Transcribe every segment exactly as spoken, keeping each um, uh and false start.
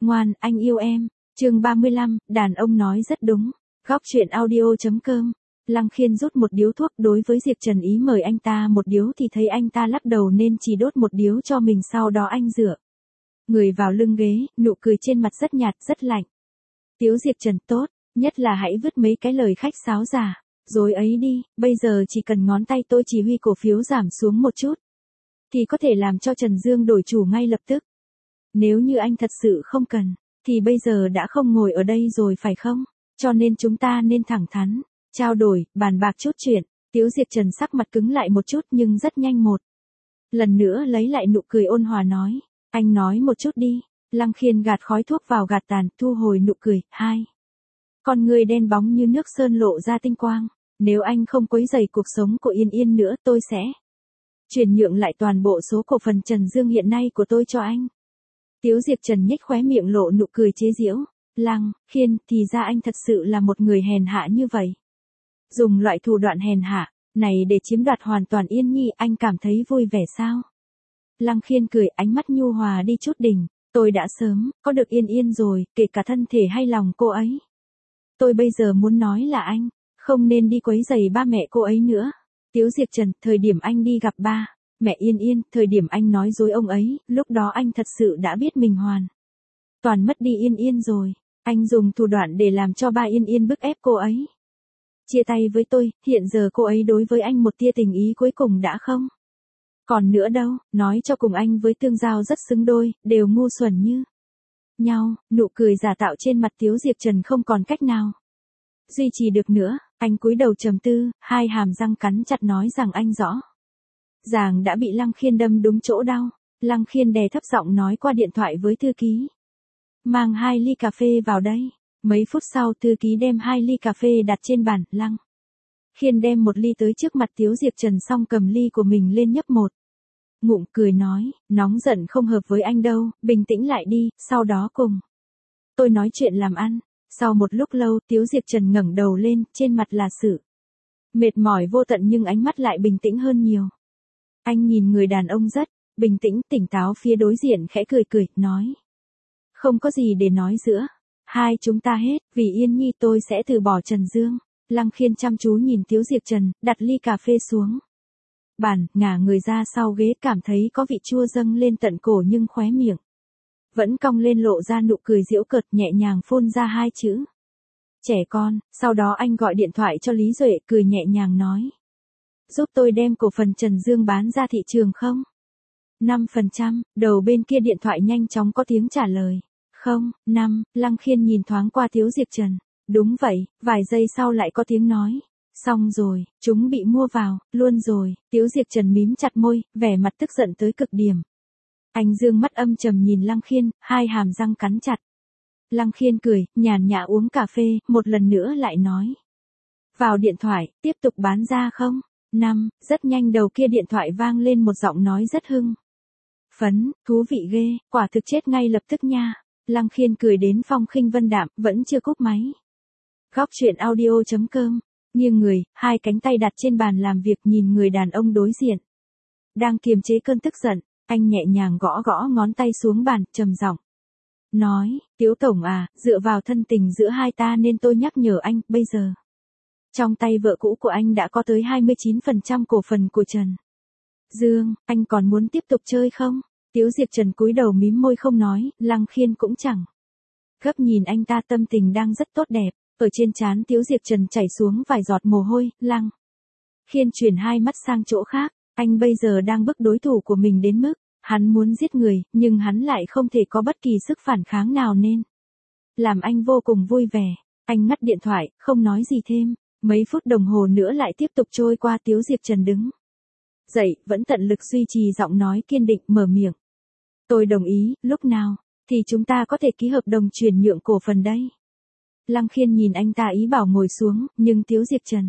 Ngoan, anh yêu em. Chương ba mươi lăm, đàn ông nói rất đúng. Góc truyện audio chấm com. Lăng Khiên rút một điếu thuốc, đối với Diệp Trần ý mời anh ta một điếu thì thấy anh ta lắc đầu nên chỉ đốt một điếu cho mình, sau đó anh dựa người vào lưng ghế, nụ cười trên mặt rất nhạt, rất lạnh. Tiếu Diệp Trần, tốt, nhất là hãy vứt mấy cái lời khách sáo giả dối ấy đi, bây giờ chỉ cần ngón tay tôi chỉ huy cổ phiếu giảm xuống một chút thì có thể làm cho Trần Dương đổi chủ ngay lập tức. Nếu như anh thật sự không cần thì bây giờ đã không ngồi ở đây rồi phải không? Cho nên chúng ta nên thẳng thắn trao đổi, bàn bạc chút chuyện. Tiếu Diệp Trần sắc mặt cứng lại một chút nhưng rất nhanh một lần nữa lấy lại nụ cười ôn hòa nói, anh nói một chút đi. Lăng Khiên gạt khói thuốc vào gạt tàn, thu hồi nụ cười. Hai con người đen bóng như nước sơn lộ ra tinh quang. Nếu anh không quấy rầy cuộc sống của Yên Yên nữa, tôi sẽ chuyển nhượng lại toàn bộ số cổ phần Trần Dương hiện nay của tôi cho anh. Tiếu Diệp Trần nhếch khóe miệng lộ nụ cười chế giễu. Lăng Khiên, thì ra anh thật sự là một người hèn hạ như vậy. Dùng loại thủ đoạn hèn hạ này để chiếm đoạt hoàn toàn Yên Nhi, anh cảm thấy vui vẻ sao? Lăng Khiên cười, ánh mắt nhu hòa đi chút đỉnh. Tôi đã sớm có được Yên Yên rồi, kể cả thân thể hay lòng cô ấy. Tôi bây giờ muốn nói là anh không nên đi quấy rầy ba mẹ cô ấy nữa. Tiếu Diệp Trần, thời điểm anh đi gặp ba mẹ Yên Yên, thời điểm anh nói dối ông ấy, lúc đó anh thật sự đã biết mình hoàn toàn mất đi Yên Yên rồi. Anh dùng thủ đoạn để làm cho ba Yên Yên bức ép cô ấy chia tay với tôi, hiện giờ cô ấy đối với anh một tia tình ý cuối cùng đã không còn nữa đâu. Nói cho cùng anh với Tương Giao rất xứng đôi, đều ngu xuẩn như nhau. Nụ cười giả tạo trên mặt Tiếu Diệp Trần không còn cách nào duy trì được nữa. Anh cúi đầu trầm tư, hai hàm răng cắn chặt nói rằng anh rõ ràng đã bị Lăng Khiên đâm đúng chỗ đau. Lăng Khiên đè thấp giọng nói qua điện thoại với thư ký, mang hai ly cà phê vào đây. Mấy phút sau thư ký đem hai ly cà phê đặt trên bàn. Lăng Khiên đem một ly tới trước mặt Tiếu Diệp Trần xong cầm ly của mình lên nhấp một ngụm, cười nói, nóng giận không hợp với anh đâu, bình tĩnh lại đi, sau đó cùng tôi nói chuyện làm ăn. Sau một lúc lâu, Tiếu Diệp Trần ngẩng đầu lên, trên mặt là sự mệt mỏi vô tận nhưng ánh mắt lại bình tĩnh hơn nhiều. Anh nhìn người đàn ông rất bình tĩnh, tỉnh táo phía đối diện, khẽ cười cười, nói, không có gì để nói giữa hai chúng ta hết, vì Yên Nhi tôi sẽ từ bỏ Trần Dương. Lăng Khiên chăm chú nhìn Tiếu Diệp Trần, đặt ly cà phê xuống bàn, ngả người ra sau ghế, cảm thấy có vị chua dâng lên tận cổ nhưng khóe miệng vẫn cong lên lộ ra nụ cười giễu cợt, nhẹ nhàng phun ra hai chữ trẻ con. Sau đó anh gọi điện thoại cho Lý Duệ, cười nhẹ nhàng nói, giúp tôi đem cổ phần Trần Dương bán ra thị trường không? năm phần trăm. Đầu bên kia điện thoại nhanh chóng có tiếng trả lời, không, năm. Lăng Khiên nhìn thoáng qua Tiếu Diệp Trần, đúng vậy. Vài giây sau lại có tiếng nói, xong rồi, chúng bị mua vào luôn rồi. Tiếu Diệp Trần mím chặt môi, vẻ mặt tức giận tới cực điểm. Anh dương mắt âm trầm nhìn Lăng Khiên, hai hàm răng cắn chặt. Lăng Khiên cười, nhàn nhã uống cà phê, một lần nữa lại nói, vào điện thoại, tiếp tục bán ra không? Năm. Rất nhanh đầu kia điện thoại vang lên một giọng nói rất hưng phấn, thú vị ghê, quả thực chết ngay lập tức nha. Lăng Khiên cười đến phong khinh vân đạm, vẫn chưa cúp máy. Góc truyện audio chấm com. Nghiêng người, hai cánh tay đặt trên bàn làm việc, nhìn người đàn ông đối diện đang kiềm chế cơn tức giận. Anh nhẹ nhàng gõ gõ ngón tay xuống bàn, trầm giọng nói, Tiếu Tổng à, dựa vào thân tình giữa hai ta nên tôi nhắc nhở anh, bây giờ trong tay vợ cũ của anh đã có tới hai mươi chín phần trăm cổ phần của Trần Dương, anh còn muốn tiếp tục chơi không? Tiếu Diệp Trần cúi đầu mím môi không nói. Lăng Khiên cũng chẳng gấp nhìn anh ta, tâm tình đang rất tốt đẹp. Ở trên trán Tiếu Diệp Trần chảy xuống vài giọt mồ hôi. Lăng Khiên chuyển hai mắt sang chỗ khác. Anh bây giờ đang bức đối thủ của mình đến mức hắn muốn giết người, nhưng hắn lại không thể có bất kỳ sức phản kháng nào nên làm anh vô cùng vui vẻ. Anh ngắt điện thoại, không nói gì thêm. Mấy phút đồng hồ nữa lại tiếp tục trôi qua. Tiếu Diệp Trần đứng dậy, vẫn tận lực duy trì giọng nói kiên định, mở miệng, tôi đồng ý, lúc nào thì chúng ta có thể ký hợp đồng chuyển nhượng cổ phần đây? Lăng Khiên nhìn anh ta ý bảo ngồi xuống, nhưng Tiếu Diệp Trần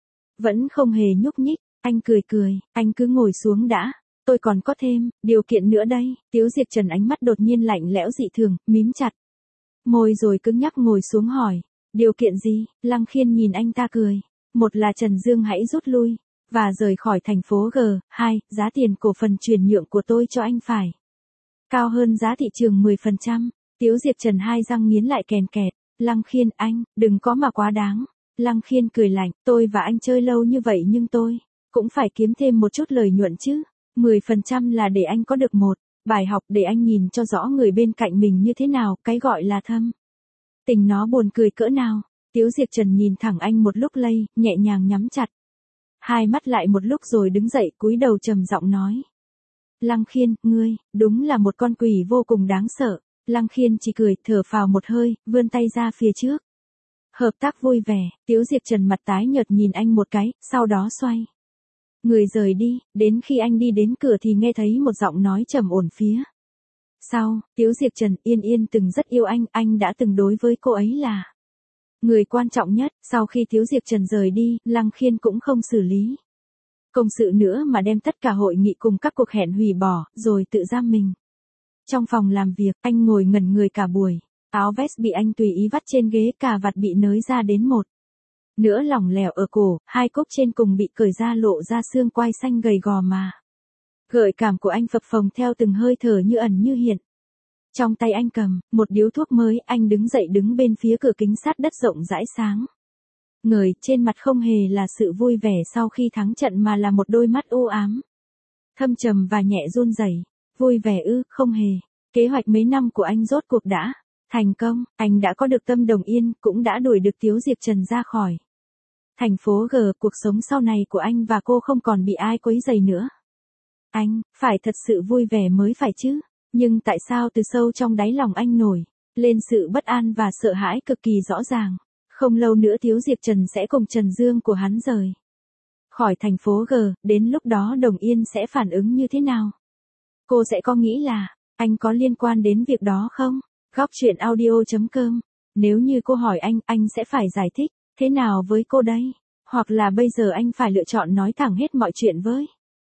vẫn không hề nhúc nhích. Anh cười cười, anh cứ ngồi xuống đã, tôi còn có thêm điều kiện nữa đây. Tiếu Diệp Trần ánh mắt đột nhiên lạnh lẽo dị thường, mím chặt môi rồi cứng nhắc ngồi xuống hỏi, điều kiện gì? Lăng Khiên nhìn anh ta cười, một là Trần Dương hãy rút lui và rời khỏi thành phố G, hai, giá tiền cổ phần chuyển nhượng của tôi cho anh phải cao hơn giá thị trường mười phần trăm. Tiếu Diệp Trần hai răng nghiến lại kèn kẹt, Lăng Khiên anh, đừng có mà quá đáng. Lăng Khiên cười lạnh, tôi và anh chơi lâu như vậy nhưng tôi cũng phải kiếm thêm một chút lợi nhuận chứ. mười phần trăm là để anh có được một bài học để anh nhìn cho rõ người bên cạnh mình như thế nào, cái gọi là thâm tình nó buồn cười cỡ nào. Tiếu Diệp Trần nhìn thẳng anh một lúc lây, nhẹ nhàng nhắm chặt hai mắt lại một lúc rồi đứng dậy cúi đầu trầm giọng nói. Lăng Khiên, ngươi, đúng là một con quỷ vô cùng đáng sợ. Lăng Khiên chỉ cười, thở phào một hơi, vươn tay ra phía trước. Hợp tác vui vẻ, Tiếu Diệp Trần mặt tái nhợt nhìn anh một cái, sau đó xoay người rời đi, đến khi anh đi đến cửa thì nghe thấy một giọng nói trầm ổn phía sau. Tiếu Diệp Trần, Yên Yên từng rất yêu anh, anh đã từng đối với cô ấy là người quan trọng nhất. Sau khi Tiếu Diệp Trần rời đi, Lăng Khiên cũng không xử lý công sự nữa mà đem tất cả hội nghị cùng các cuộc hẹn hủy bỏ, rồi tự giam mình trong phòng làm việc. Anh ngồi ngẩn người cả buổi, áo vest bị anh tùy ý vắt trên ghế, cà vạt bị nới ra đến một nữa lỏng lẻo ở cổ, hai cúc trên cùng bị cởi ra lộ ra xương quai xanh gầy gò mà gợi cảm của anh phập phồng theo từng hơi thở như ẩn như hiện. Trong tay anh cầm một điếu thuốc mới, anh đứng dậy đứng bên phía cửa kính sát đất rộng rãi sáng ngời, trên mặt không hề là sự vui vẻ sau khi thắng trận mà là một đôi mắt u ám, thâm trầm và nhẹ run rẩy. Vui vẻ ư? Không hề. Kế hoạch mấy năm của anh rốt cuộc đã thành công, anh đã có được Tâm Đồng Yên, cũng đã đuổi được Tiếu Diệp Trần ra khỏi thành phố G. Cuộc sống sau này của anh và cô không còn bị ai quấy rầy nữa. Anh phải thật sự vui vẻ mới phải chứ. Nhưng tại sao từ sâu trong đáy lòng anh nổi lên sự bất an và sợ hãi cực kỳ rõ ràng. Không lâu nữa Tiếu Diệp Trần sẽ cùng Trần Dương của hắn rời khỏi thành phố G, đến lúc đó Đồng Yên sẽ phản ứng như thế nào? Cô sẽ có nghĩ là anh có liên quan đến việc đó không? Góc truyện audio chấm com. Nếu như cô hỏi anh, anh sẽ phải giải thích thế nào với cô đây? Hoặc là bây giờ anh phải lựa chọn nói thẳng hết mọi chuyện với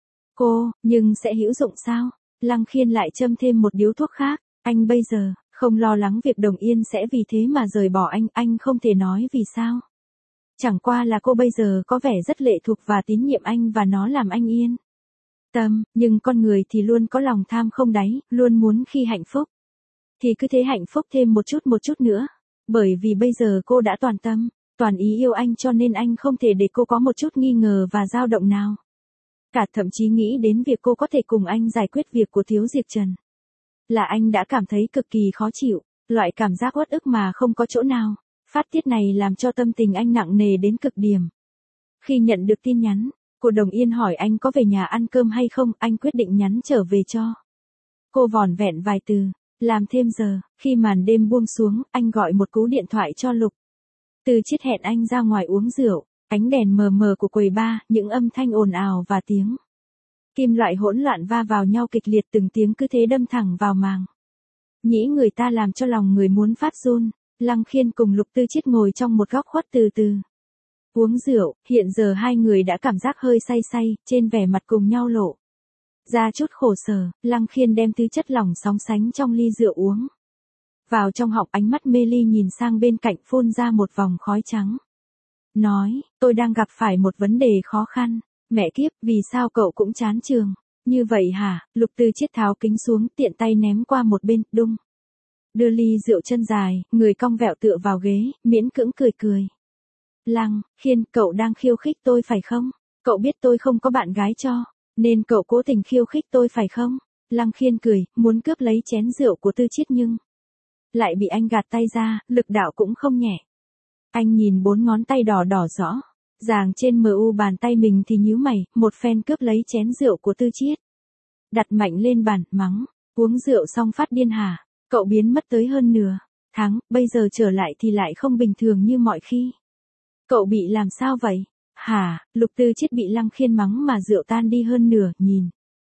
cô, nhưng sẽ hữu dụng sao? Lăng Khiên lại châm thêm một điếu thuốc khác. Anh bây giờ không lo lắng việc Đồng Yên sẽ vì thế mà rời bỏ anh, anh không thể nói vì sao. Chẳng qua là cô bây giờ có vẻ rất lệ thuộc và tín nhiệm anh và nó làm anh yên tâm, nhưng con người thì luôn có lòng tham không đáy, luôn muốn khi hạnh phúc thì cứ thế hạnh phúc thêm một chút một chút nữa. Bởi vì bây giờ cô đã toàn tâm, toàn ý yêu anh cho nên anh không thể để cô có một chút nghi ngờ và dao động nào. Cả thậm chí nghĩ đến việc cô có thể cùng anh giải quyết việc của Tiếu Diệp Trần. Là anh đã cảm thấy cực kỳ khó chịu, loại cảm giác uất ức mà không có chỗ nào phát tiết này làm cho tâm tình anh nặng nề đến cực điểm. Khi nhận được tin nhắn của Đồng Yên hỏi anh có về nhà ăn cơm hay không, anh quyết định nhắn trở về cho cô vỏn vẹn vài từ, làm thêm giờ. Khi màn đêm buông xuống, anh gọi một cú điện thoại cho Lục Từ Chiết hẹn anh ra ngoài uống rượu. Ánh đèn mờ mờ của quầy bar, những âm thanh ồn ào và tiếng kim loại hỗn loạn va vào nhau kịch liệt, từng tiếng cứ thế đâm thẳng vào màng nhĩ người ta làm cho lòng người muốn phát run. Lăng Khiên cùng Lục Tư Chiết ngồi trong một góc khuất từ từ uống rượu. Hiện giờ hai người đã cảm giác hơi say say, trên vẻ mặt cùng nhau lộ ra chút khổ sở. Lăng Khiên đem thứ chất lỏng sóng sánh trong ly rượu uống vào trong họng, ánh mắt mê ly nhìn sang bên cạnh, phun ra một vòng khói trắng. Nói, tôi đang gặp phải một vấn đề khó khăn. Mẹ kiếp, vì sao cậu cũng chán trường như vậy hả? Lục Tư Chiết tháo kính xuống, tiện tay ném qua một bên, đung đưa ly rượu chân dài, người cong vẹo tựa vào ghế, miễn cưỡng cười cười. Lăng Khiên, cậu đang khiêu khích tôi phải không? Cậu biết tôi không có bạn gái cho nên cậu cố tình khiêu khích tôi phải không? Lăng Khiên cười, muốn cướp lấy chén rượu của Tư Chiết nhưng lại bị anh gạt tay ra, lực đạo cũng không nhẹ. Anh nhìn bốn ngón tay đỏ đỏ rõ ràng trên mờ u bàn tay mình thì nhíu mày, một phen cướp lấy chén rượu của Tư Chiết, đặt mạnh lên bàn, mắng, uống rượu xong phát điên hả? Cậu biến mất tới hơn nửa tháng, bây giờ trở lại thì lại không bình thường như mọi khi. Cậu bị làm sao vậy? Hả? Lục Tư Chiết bị Lăng Khiên mắng mà rượu tan đi hơn nửa, nhìn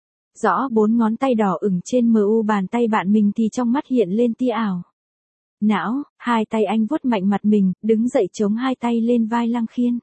rõ bốn ngón tay đỏ ửng trên mờ u bàn tay bạn mình thì trong mắt hiện lên tia ảo não. Hai tay anh vuốt mạnh mặt mình, đứng dậy chống hai tay lên vai Lăng Khiên.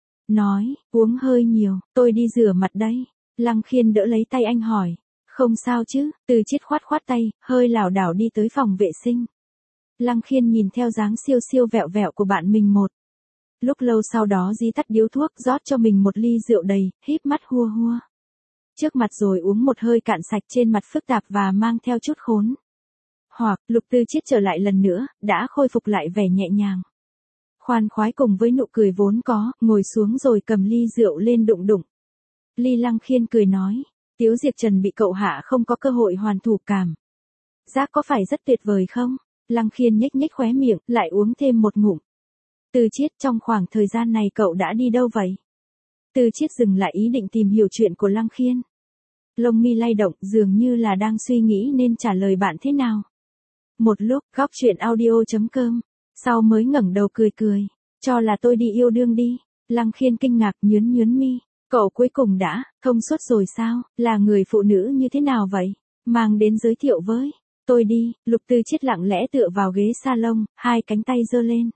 Nói, uống hơi nhiều, tôi đi rửa mặt đây. Lăng Khiên đỡ lấy tay anh hỏi, không sao chứ? Từ Chiết khoát khoát tay, hơi lảo đảo đi tới phòng vệ sinh. Lăng Khiên nhìn theo dáng siêu siêu vẹo vẹo của bạn mình một lúc lâu, sau đó dí tắt điếu thuốc, rót cho mình một ly rượu đầy, híp mắt hua hua trước mặt rồi uống một hơi cạn sạch, trên mặt phức tạp và mang theo chút khốn Hoặc, Lục Tư Chiết trở lại lần nữa, đã khôi phục lại vẻ nhẹ nhàng. Khoan khoái cùng với nụ cười vốn có, ngồi xuống rồi cầm ly rượu lên đụng đụng. Ly Lăng Khiên cười nói, Tiếu Diệp Trần bị cậu hạ không có cơ hội hoàn thủ cảm. Giác có phải rất tuyệt vời không? Lăng Khiên nhếch nhếch khóe miệng, lại uống thêm một ngụm. Tư Chiết, trong khoảng thời gian này cậu đã đi đâu vậy? Tư Chiết dừng lại ý định tìm hiểu chuyện của Lăng Khiên. Lông mi lay động, dường như là đang suy nghĩ nên trả lời bạn thế nào. Một lúc, góc chuyện audio chấm com, sau mới ngẩng đầu cười cười, cho là tôi đi yêu đương đi. Lăng Khiên kinh ngạc nhướn nhướn mi, cậu cuối cùng đã thông suốt rồi sao? Là người phụ nữ như thế nào vậy? Mang đến giới thiệu với tôi đi. Lục Tư Chiết lặng lẽ tựa vào ghế salon, hai cánh tay giơ lên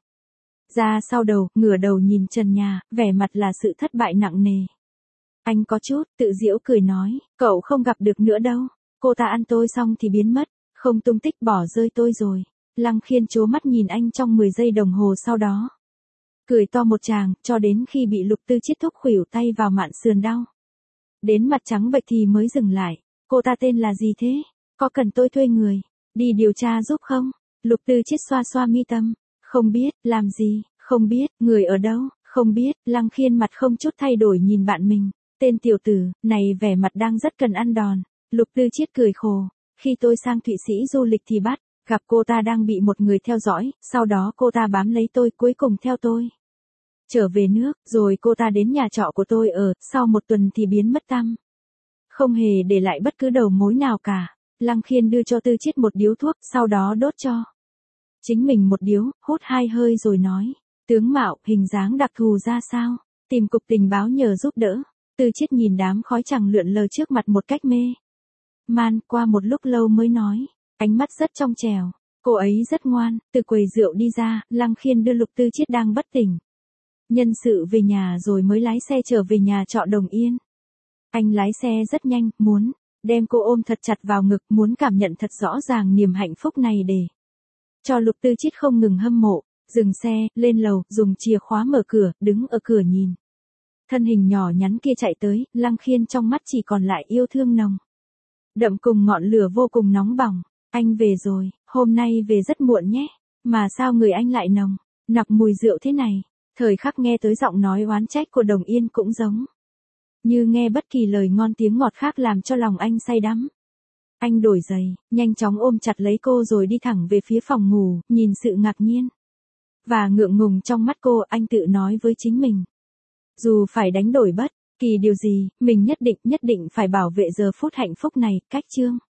ra sau đầu, ngửa đầu nhìn trần nhà, vẻ mặt là sự thất bại nặng nề. Anh có chút tự giễu cười nói, cậu không gặp được nữa đâu. Cô ta ăn tôi xong thì biến mất, không tung tích, bỏ rơi tôi rồi. Lăng Khiên trố mắt nhìn anh trong mười giây đồng hồ sau đó. Cười to một tràng, cho đến khi bị Lục Tư Chiết thúc khuỷu tay vào mạn sườn đau. Đến mặt trắng bệch thì mới dừng lại. Cô ta tên là gì thế? Có cần tôi thuê người đi điều tra giúp không? Lục Tư Chiết xoa xoa mi tâm. Không biết, làm gì? Không biết, người ở đâu? Không biết. Lăng Khiên mặt không chút thay đổi nhìn bạn mình. Tên tiểu tử, này vẻ mặt đang rất cần ăn đòn. Lục Tư Chiết cười khổ. Khi tôi sang Thụy Sĩ du lịch thì bắt gặp cô ta đang bị một người theo dõi, sau đó cô ta bám lấy tôi, cuối cùng theo tôi trở về nước, rồi cô ta đến nhà trọ của tôi ở, sau một tuần thì biến mất tăm. Không hề để lại bất cứ đầu mối nào cả. Lăng Khiên đưa cho Tư Chiết một điếu thuốc, sau đó đốt cho chính mình một điếu, hút hai hơi rồi nói, tướng mạo, hình dáng đặc thù ra sao? Tìm cục tình báo nhờ giúp đỡ. Tư Chiết nhìn đám khói trắng lượn lờ trước mặt một cách mê man, qua một lúc lâu mới nói, ánh mắt rất trong trẻo, cô ấy rất ngoan. Từ quầy rượu đi ra, Lăng Khiên đưa Lục Tư Chiết đang bất tỉnh nhân sự về nhà rồi mới lái xe trở về nhà trọ Đồng Yên. Anh lái xe rất nhanh, muốn đem cô ôm thật chặt vào ngực, muốn cảm nhận thật rõ ràng niềm hạnh phúc này để cho Lục Tư Chiết không ngừng hâm mộ. Dừng xe, lên lầu, dùng chìa khóa mở cửa, đứng ở cửa nhìn thân hình nhỏ nhắn kia chạy tới. Lăng Khiên trong mắt chỉ còn lại yêu thương nồng đậm cùng ngọn lửa vô cùng nóng bỏng. Anh về rồi, hôm nay về rất muộn nhé. Mà sao người anh lại nồng nặc mùi rượu thế này? Thời khắc nghe tới giọng nói oán trách của Đồng Yên cũng giống như nghe bất kỳ lời ngon tiếng ngọt khác, làm cho lòng anh say đắm. Anh đổi giày, nhanh chóng ôm chặt lấy cô rồi đi thẳng về phía phòng ngủ, nhìn sự ngạc nhiên và ngượng ngùng trong mắt cô, anh tự nói với chính mình. Dù phải đánh đổi bất kỳ điều gì, mình nhất định, nhất định phải bảo vệ giờ phút hạnh phúc này. Cách chương